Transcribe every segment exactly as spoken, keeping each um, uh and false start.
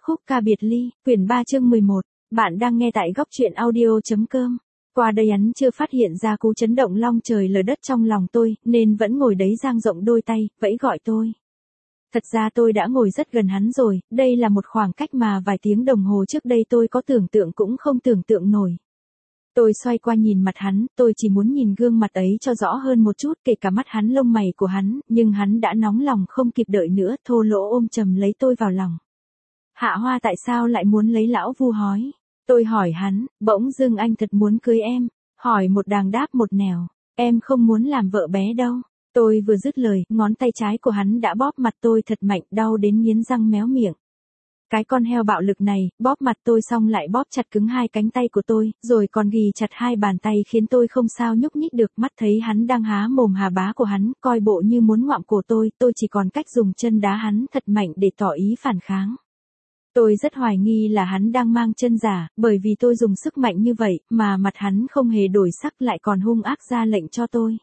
Khúc ca biệt ly, quyển ba chương mười một, bạn đang nghe tại góc truyện audio.com. Qua đây hắn chưa phát hiện ra cú chấn động long trời lở đất trong lòng tôi, nên vẫn ngồi đấy dang rộng đôi tay, vẫy gọi tôi. Thật ra tôi đã ngồi rất gần hắn rồi, đây là một khoảng cách mà vài tiếng đồng hồ trước đây tôi có tưởng tượng cũng không tưởng tượng nổi. Tôi xoay qua nhìn mặt hắn, tôi chỉ muốn nhìn gương mặt ấy cho rõ hơn một chút, kể cả mắt hắn lông mày của hắn, nhưng hắn đã nóng lòng không kịp đợi nữa, thô lỗ ôm chầm lấy tôi vào lòng. Hạ Hoa tại sao lại muốn lấy lão Vu hói? Tôi hỏi hắn, bỗng dưng anh thật muốn cưới em, hỏi một đàng đáp một nẻo, em không muốn làm vợ bé đâu. Tôi vừa dứt lời, ngón tay trái của hắn đã bóp mặt tôi thật mạnh, đau đến nghiến răng méo miệng. Cái con heo bạo lực này, bóp mặt tôi xong lại bóp chặt cứng hai cánh tay của tôi, rồi còn ghì chặt hai bàn tay khiến tôi không sao nhúc nhích được. Mắt thấy hắn đang há mồm hà bá của hắn, coi bộ như muốn ngoạm cổ tôi, tôi chỉ còn cách dùng chân đá hắn thật mạnh để tỏ ý phản kháng. Tôi rất hoài nghi là hắn đang mang chân giả, bởi vì tôi dùng sức mạnh như vậy, mà mặt hắn không hề đổi sắc lại còn hung ác ra lệnh cho tôi.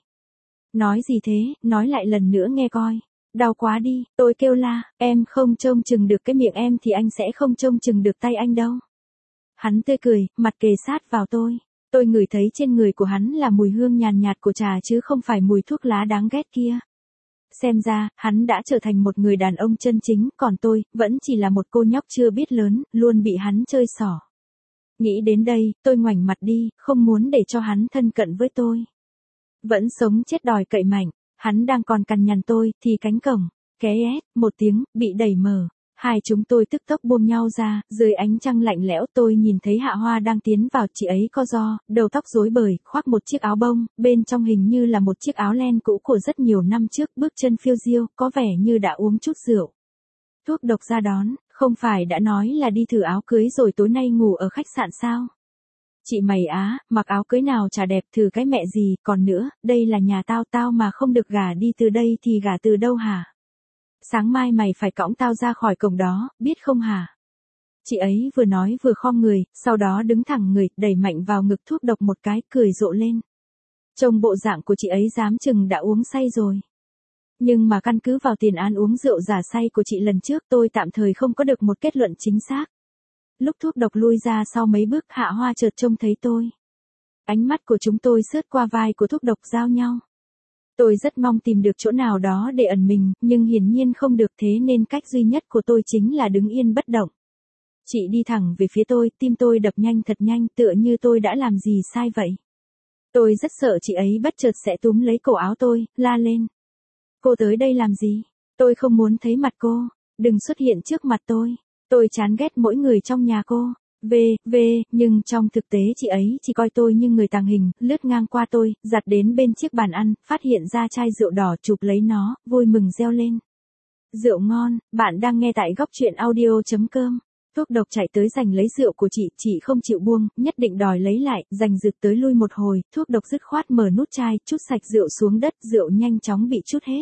Nói gì thế, nói lại lần nữa nghe coi. Đau quá đi, tôi kêu la, em không trông chừng được cái miệng em thì anh sẽ không trông chừng được tay anh đâu. Hắn tươi cười, mặt kề sát vào tôi. Tôi ngửi thấy trên người của hắn là mùi hương nhàn nhạt của trà chứ không phải mùi thuốc lá đáng ghét kia. Xem ra, hắn đã trở thành một người đàn ông chân chính, còn tôi, vẫn chỉ là một cô nhóc chưa biết lớn, luôn bị hắn chơi xỏ. Nghĩ đến đây, tôi ngoảnh mặt đi, không muốn để cho hắn thân cận với tôi. Vẫn sống chết đòi cậy mạnh, hắn đang còn cằn nhằn tôi, thì cánh cổng, ké ét, một tiếng, bị đẩy mở. Hai chúng tôi tức tốc buông nhau ra, dưới ánh trăng lạnh lẽo tôi nhìn thấy Hạ Hoa đang tiến vào, chị ấy co ro, đầu tóc rối bời, khoác một chiếc áo bông, bên trong hình như là một chiếc áo len cũ của rất nhiều năm trước, bước chân phiêu diêu, có vẻ như đã uống chút rượu. Thuốc độc ra đón, không phải đã nói là đi thử áo cưới rồi tối nay ngủ ở khách sạn sao? Chị mày á, mặc áo cưới nào chả đẹp thử cái mẹ gì, còn nữa, đây là nhà tao tao mà không được gả đi từ đây thì gả từ đâu hả? Sáng mai mày phải cõng tao ra khỏi cổng đó, biết không hả? Chị ấy vừa nói vừa khom người, sau đó đứng thẳng người, đẩy mạnh vào ngực thuốc độc một cái, cười rộ lên. Trông bộ dạng của chị ấy dám chừng đã uống say rồi. Nhưng mà căn cứ vào tiền án uống rượu giả say của chị lần trước tôi tạm thời không có được một kết luận chính xác. Lúc thuốc độc lui ra sau mấy bước Hạ Hoa chợt trông thấy tôi. Ánh mắt của chúng tôi sướt qua vai của thuốc độc giao nhau. Tôi rất mong tìm được chỗ nào đó để ẩn mình, nhưng hiển nhiên không được, thế nên cách duy nhất của tôi chính là đứng yên bất động. Chị đi thẳng về phía tôi, tim tôi đập nhanh thật nhanh, tựa như tôi đã làm gì sai vậy. Tôi rất sợ chị ấy bất chợt sẽ túm lấy cổ áo tôi, la lên. Cô tới đây làm gì? Tôi không muốn thấy mặt cô, đừng xuất hiện trước mặt tôi. Tôi chán ghét mỗi người trong nhà cô. Về, về, nhưng trong thực tế chị ấy chỉ coi tôi như người tàng hình, lướt ngang qua tôi, giặt đến bên chiếc bàn ăn, phát hiện ra chai rượu đỏ, chụp lấy nó, vui mừng reo lên. Rượu ngon, bạn đang nghe tại góc truyện audio.com. Thuốc độc chạy tới giành lấy rượu của chị, chị không chịu buông, nhất định đòi lấy lại, giành giật tới lui một hồi, thuốc độc dứt khoát mở nút chai, chút sạch rượu xuống đất, rượu nhanh chóng bị trút hết.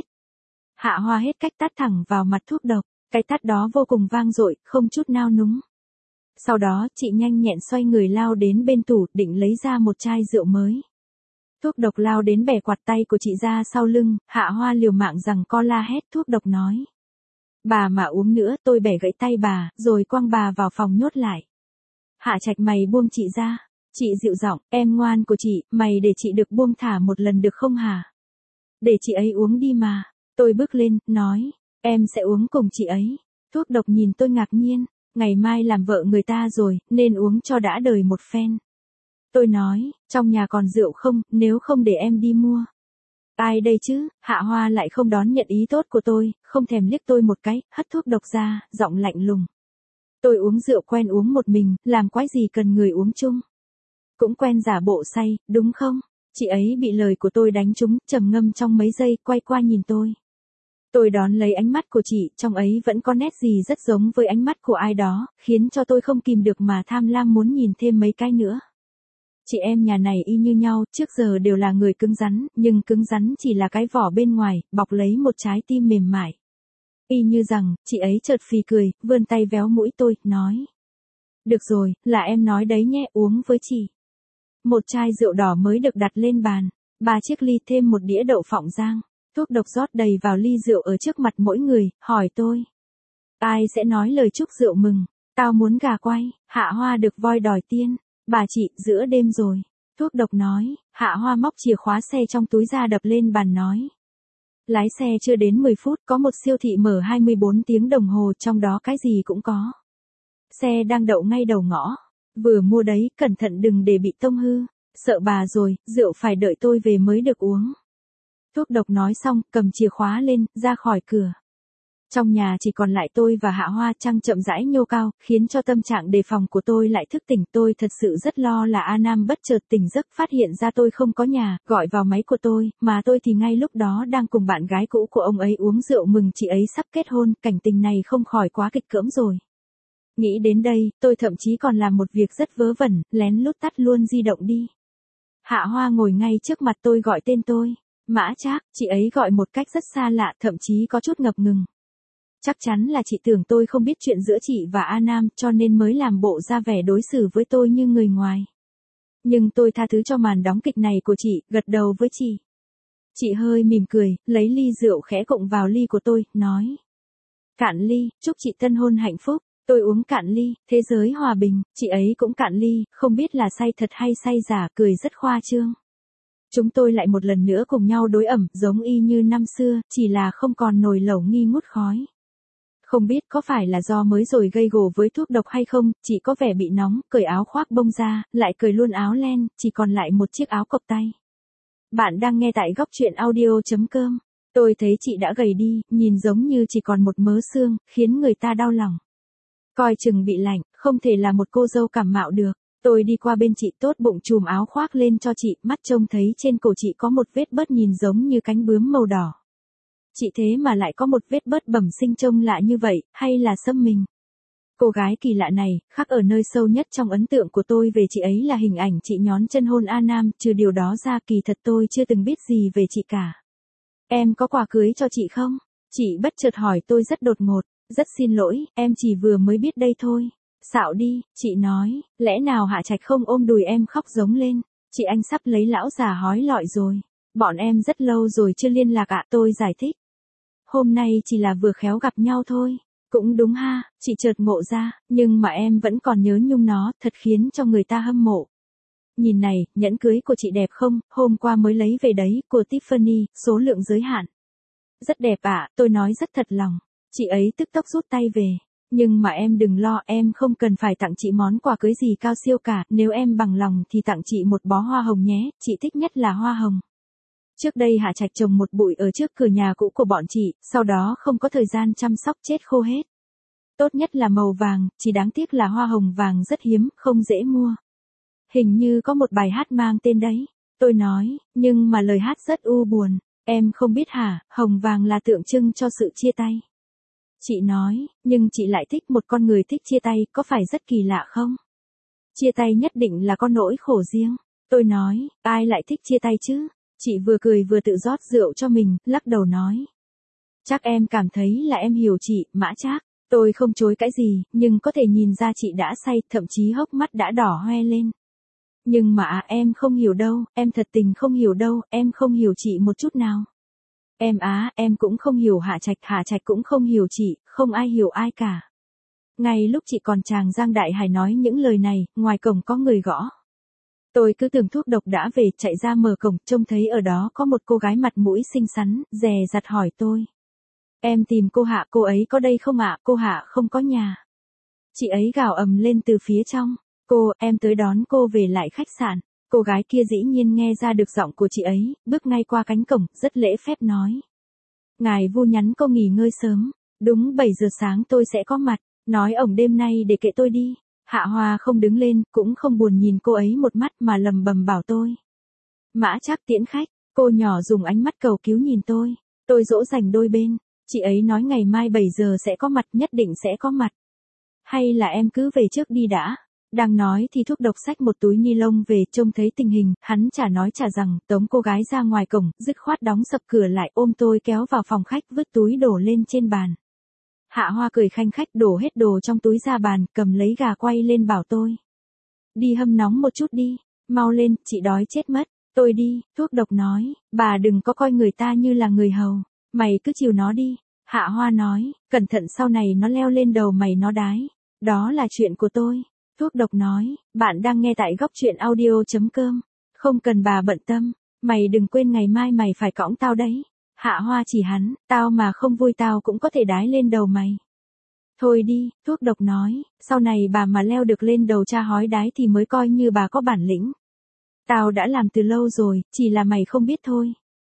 Hạ Hoa hết cách tát thẳng vào mặt thuốc độc, cái tát đó vô cùng vang dội, không chút nao núng. Sau đó, chị nhanh nhẹn xoay người lao đến bên tủ, định lấy ra một chai rượu mới. Thuốc độc lao đến bẻ quạt tay của chị ra sau lưng, Hạ Hoa liều mạng rằng co la hét, thuốc độc nói. Bà mà uống nữa tôi bẻ gãy tay bà, rồi quăng bà vào phòng nhốt lại. Hạ Trạch mày buông chị ra. Chị dịu giọng, em ngoan của chị, mày để chị được buông thả một lần được không hả? Để chị ấy uống đi mà. Tôi bước lên, nói, em sẽ uống cùng chị ấy. Thuốc độc nhìn tôi ngạc nhiên. Ngày mai làm vợ người ta rồi, nên uống cho đã đời một phen. Tôi nói, trong nhà còn rượu không, nếu không để em đi mua. Ai đây chứ? Hạ Hoa lại không đón nhận ý tốt của tôi, không thèm liếc tôi một cái, hất thuốc độc ra, giọng lạnh lùng. Tôi uống rượu quen uống một mình, làm quái gì cần người uống chung. Cũng quen giả bộ say, đúng không? Chị ấy bị lời của tôi đánh trúng, trầm ngâm trong mấy giây, quay qua nhìn tôi. Tôi đón lấy ánh mắt của chị, trong ấy vẫn có nét gì rất giống với ánh mắt của ai đó, khiến cho tôi không kìm được mà tham lam muốn nhìn thêm mấy cái nữa. Chị em nhà này y như nhau, trước giờ đều là người cứng rắn, nhưng cứng rắn chỉ là cái vỏ bên ngoài, bọc lấy một trái tim mềm mại. Y như rằng, chị ấy chợt phì cười, vươn tay véo mũi tôi, nói. Được rồi, là em nói đấy nhé, uống với chị. Một chai rượu đỏ mới được đặt lên bàn, ba chiếc ly thêm một đĩa đậu phộng rang. Thuốc độc rót đầy vào ly rượu ở trước mặt mỗi người, hỏi tôi. Ai sẽ nói lời chúc rượu mừng? Tao muốn gà quay, Hạ Hoa được voi đòi tiên. Bà chị, giữa đêm rồi. Thuốc độc nói, Hạ Hoa móc chìa khóa xe trong túi ra đập lên bàn nói. Lái xe chưa đến mười phút, có một siêu thị mở hai mươi bốn tiếng đồng hồ, trong đó cái gì cũng có. Xe đang đậu ngay đầu ngõ. Vừa mua đấy, cẩn thận đừng để bị tông hư. Sợ bà rồi, rượu phải đợi tôi về mới được uống. Thuốc độc nói xong, cầm chìa khóa lên, ra khỏi cửa. Trong nhà chỉ còn lại tôi và Hạ Hoa, trăng chậm rãi nhô cao, khiến cho tâm trạng đề phòng của tôi lại thức tỉnh. Tôi thật sự rất lo là A Nam bất chợt tỉnh giấc phát hiện ra tôi không có nhà, gọi vào máy của tôi, mà tôi thì ngay lúc đó đang cùng bạn gái cũ của ông ấy uống rượu mừng chị ấy sắp kết hôn, cảnh tình này không khỏi quá kịch cỡm rồi. Nghĩ đến đây, tôi thậm chí còn làm một việc rất vớ vẩn, lén lút tắt luôn di động đi. Hạ Hoa ngồi ngay trước mặt tôi gọi tên tôi. Mã Trác, chị ấy gọi một cách rất xa lạ, thậm chí có chút ngập ngừng. Chắc chắn là chị tưởng tôi không biết chuyện giữa chị và A Nam, cho nên mới làm bộ ra vẻ đối xử với tôi như người ngoài. Nhưng tôi tha thứ cho màn đóng kịch này của chị, gật đầu với chị. Chị hơi mỉm cười, lấy ly rượu khẽ cộng vào ly của tôi, nói. Cạn ly, chúc chị tân hôn hạnh phúc. Tôi uống cạn ly, thế giới hòa bình, chị ấy cũng cạn ly, không biết là say thật hay say giả, cười rất khoa trương. Chúng tôi lại một lần nữa cùng nhau đối ẩm, giống y như năm xưa, chỉ là không còn nồi lẩu nghi ngút khói. Không biết có phải là do mới rồi gây gổ với thuốc độc hay không, chị có vẻ bị nóng, cởi áo khoác bông ra, lại cởi luôn áo len, chỉ còn lại một chiếc áo cộc tay. Bạn đang nghe tại góc truyện audio.com. Tôi thấy chị đã gầy đi, nhìn giống như chỉ còn một mớ xương, khiến người ta đau lòng. Coi chừng bị lạnh, không thể là một cô dâu cảm mạo được. Tôi đi qua bên chị tốt bụng chùm áo khoác lên cho chị, mắt trông thấy trên cổ chị có một vết bớt nhìn giống như cánh bướm màu đỏ. Chị thế mà lại có một vết bớt bẩm sinh trông lạ như vậy, hay là xâm mình? Cô gái kỳ lạ này, khắc ở nơi sâu nhất trong ấn tượng của tôi về chị ấy là hình ảnh chị nhón chân hôn A Nam, trừ điều đó ra kỳ thật tôi chưa từng biết gì về chị cả. Em có quà cưới cho chị không? Chị bất chợt hỏi tôi rất đột ngột. Rất xin lỗi, em chỉ vừa mới biết đây thôi. Xạo đi, chị nói, lẽ nào Hạ Trạch không ôm đùi em khóc giống lên. Chị anh sắp lấy lão già hói lọi rồi. Bọn em rất lâu rồi chưa liên lạc ạ, tôi giải thích. Hôm nay chỉ là vừa khéo gặp nhau thôi. Cũng đúng ha, chị chợt ngộ ra, nhưng mà em vẫn còn nhớ nhung nó, thật khiến cho người ta hâm mộ. Nhìn này, nhẫn cưới của chị đẹp không, hôm qua mới lấy về đấy, của Tiffany, số lượng giới hạn. Rất đẹp ạ, tôi nói rất thật lòng. Chị ấy tức tốc rút tay về. Nhưng mà em đừng lo, em không cần phải tặng chị món quà cưới gì cao siêu cả, nếu em bằng lòng thì tặng chị một bó hoa hồng nhé, chị thích nhất là hoa hồng. Trước đây Hạ Trạch trồng một bụi ở trước cửa nhà cũ của bọn chị, sau đó không có thời gian chăm sóc chết khô hết. Tốt nhất là màu vàng, chỉ đáng tiếc là hoa hồng vàng rất hiếm, không dễ mua. Hình như có một bài hát mang tên đấy. Tôi nói, nhưng mà lời hát rất u buồn. Em không biết hả, hồng vàng là tượng trưng cho sự chia tay. Chị nói, nhưng chị lại thích một con người thích chia tay, có phải rất kỳ lạ không? Chia tay nhất định là có nỗi khổ riêng. Tôi nói, ai lại thích chia tay chứ? Chị vừa cười vừa tự rót rượu cho mình, lắc đầu nói. Chắc em cảm thấy là em hiểu chị, Mã Trác. Tôi không chối cãi gì, nhưng có thể nhìn ra chị đã say, thậm chí hốc mắt đã đỏ hoe lên. Nhưng mà à, em không hiểu đâu, em thật tình không hiểu đâu, em không hiểu chị một chút nào. Em á, em cũng không hiểu Hạ Trạch, Hạ Trạch cũng không hiểu chị, không ai hiểu ai cả. Ngay lúc chị còn chàng Giang Đại Hải nói những lời này, ngoài cổng có người gõ. Tôi cứ tưởng thuốc độc đã về, chạy ra mở cổng, trông thấy ở đó có một cô gái mặt mũi xinh xắn, dè dặt hỏi tôi. Em tìm cô Hạ, cô ấy có đây không ạ? Cô Hạ không có nhà. Chị ấy gào ầm lên từ phía trong. Cô, em tới đón cô về lại khách sạn. Cô gái kia dĩ nhiên nghe ra được giọng của chị ấy, bước ngay qua cánh cổng, rất lễ phép nói. Ngài Vu nhắn cô nghỉ ngơi sớm, đúng bảy giờ sáng tôi sẽ có mặt, nói ổng đêm nay để kệ tôi đi. Hạ Hoa không đứng lên, cũng không buồn nhìn cô ấy một mắt mà lầm bầm bảo tôi. Mã Trác tiễn khách, cô nhỏ dùng ánh mắt cầu cứu nhìn tôi, tôi dỗ dành đôi bên, chị ấy nói ngày mai bảy giờ sẽ có mặt, nhất định sẽ có mặt. Hay là em cứ về trước đi đã. Đang nói thì thuốc độc xách một túi ni lông về, trông thấy tình hình, hắn chả nói chả rằng, tống cô gái ra ngoài cổng, dứt khoát đóng sập cửa lại, ôm tôi kéo vào phòng khách, vứt túi đổ lên trên bàn. Hạ Hoa cười khanh khách đổ hết đồ trong túi ra bàn, cầm lấy gà quay lên bảo tôi. Đi hâm nóng một chút đi, mau lên, chị đói chết mất. Tôi đi, thuốc độc nói, bà đừng có coi người ta như là người hầu, mày cứ chiều nó đi. Hạ Hoa nói, cẩn thận sau này nó leo lên đầu mày nó đái. Đó là chuyện của tôi. Thuốc độc nói, bạn đang nghe tại góc chuyện audio.com. Không cần bà bận tâm, mày đừng quên ngày mai mày phải cõng tao đấy. Hạ Hoa chỉ hắn, tao mà không vui tao cũng có thể đái lên đầu mày. Thôi đi, thuốc độc nói, sau này bà mà leo được lên đầu cha hói đái thì mới coi như bà có bản lĩnh. Tao đã làm từ lâu rồi, chỉ là mày không biết thôi.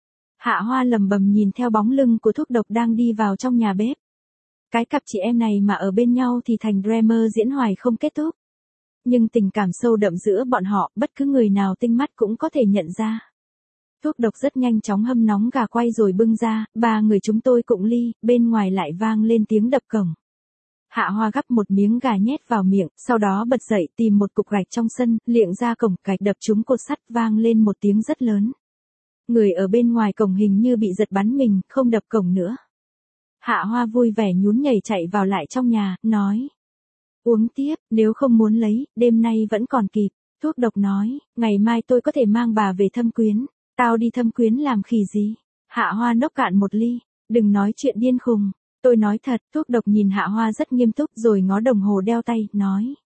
Hạ Hoa lầm bầm nhìn theo bóng lưng của thuốc độc đang đi vào trong nhà bếp. Cái cặp chị em này mà ở bên nhau thì thành drama diễn hoài không kết thúc. Nhưng tình cảm sâu đậm giữa bọn họ, bất cứ người nào tinh mắt cũng có thể nhận ra. Thuốc độc rất nhanh chóng hâm nóng gà quay rồi bưng ra, ba người chúng tôi cụng ly, bên ngoài lại vang lên tiếng đập cổng. Hạ Hoa gắp một miếng gà nhét vào miệng, sau đó bật dậy tìm một cục gạch trong sân, liệng ra cổng, gạch đập trúng cột sắt vang lên một tiếng rất lớn. Người ở bên ngoài cổng hình như bị giật bắn mình, không đập cổng nữa. Hạ Hoa vui vẻ nhún nhảy chạy vào lại trong nhà, nói. Uống tiếp, nếu không muốn lấy, đêm nay vẫn còn kịp. Thuốc độc nói, ngày mai tôi có thể mang bà về Thâm Quyến. Tao đi Thâm Quyến làm khỉ gì? Hạ Hoa nốc cạn một ly, đừng nói chuyện điên khùng. Tôi nói thật, thuốc độc nhìn Hạ Hoa rất nghiêm túc rồi ngó đồng hồ đeo tay, nói.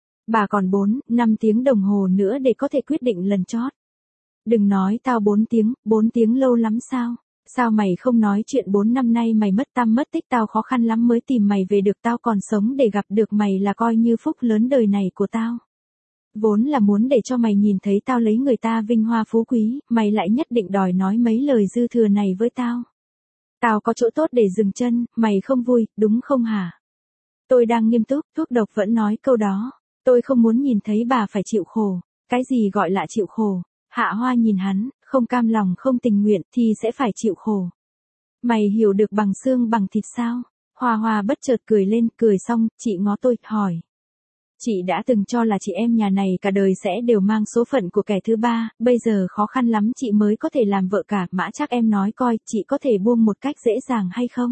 Bà còn bốn, năm tiếng đồng hồ nữa để có thể quyết định lần chót. Đừng nói tao bốn tiếng, bốn tiếng lâu lắm sao? Sao mày không nói chuyện bốn năm nay mày mất tăm mất tích tao khó khăn lắm mới tìm mày về được tao còn sống để gặp được mày là coi như phúc lớn đời này của tao. Vốn là muốn để cho mày nhìn thấy tao lấy người ta vinh hoa phú quý, mày lại nhất định đòi nói mấy lời dư thừa này với tao. Tao có chỗ tốt để dừng chân, mày không vui, đúng không hả? Tôi đang nghiêm túc, thuốc độc vẫn nói câu đó. Tôi không muốn nhìn thấy bà phải chịu khổ. Cái gì gọi là chịu khổ? Hạ Hoa nhìn hắn, không cam lòng không tình nguyện thì sẽ phải chịu khổ. Mày hiểu được bằng xương bằng thịt sao? Hoa Hoa bất chợt cười lên, cười xong, chị ngó tôi, hỏi. Chị đã từng cho là chị em nhà này cả đời sẽ đều mang số phận của kẻ thứ ba, bây giờ khó khăn lắm chị mới có thể làm vợ cả, mã chắc em nói coi, chị có thể buông một cách dễ dàng hay không?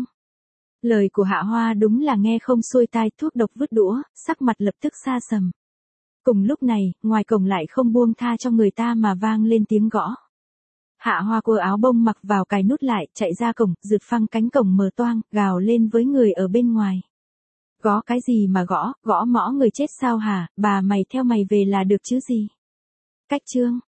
Lời của Hạ Hoa đúng là nghe không xuôi tai, thuốc độc vứt đũa, sắc mặt lập tức xa sầm. Cùng lúc này, ngoài cổng lại không buông tha cho người ta mà vang lên tiếng gõ. Hạ Hoa cua áo bông mặc vào cài nút lại, chạy ra cổng, rượt phăng cánh cổng mở toang, gào lên với người ở bên ngoài. Gõ cái gì mà gõ, gõ mõ người chết sao hả, bà mày theo mày về là được chứ gì? Cách chương.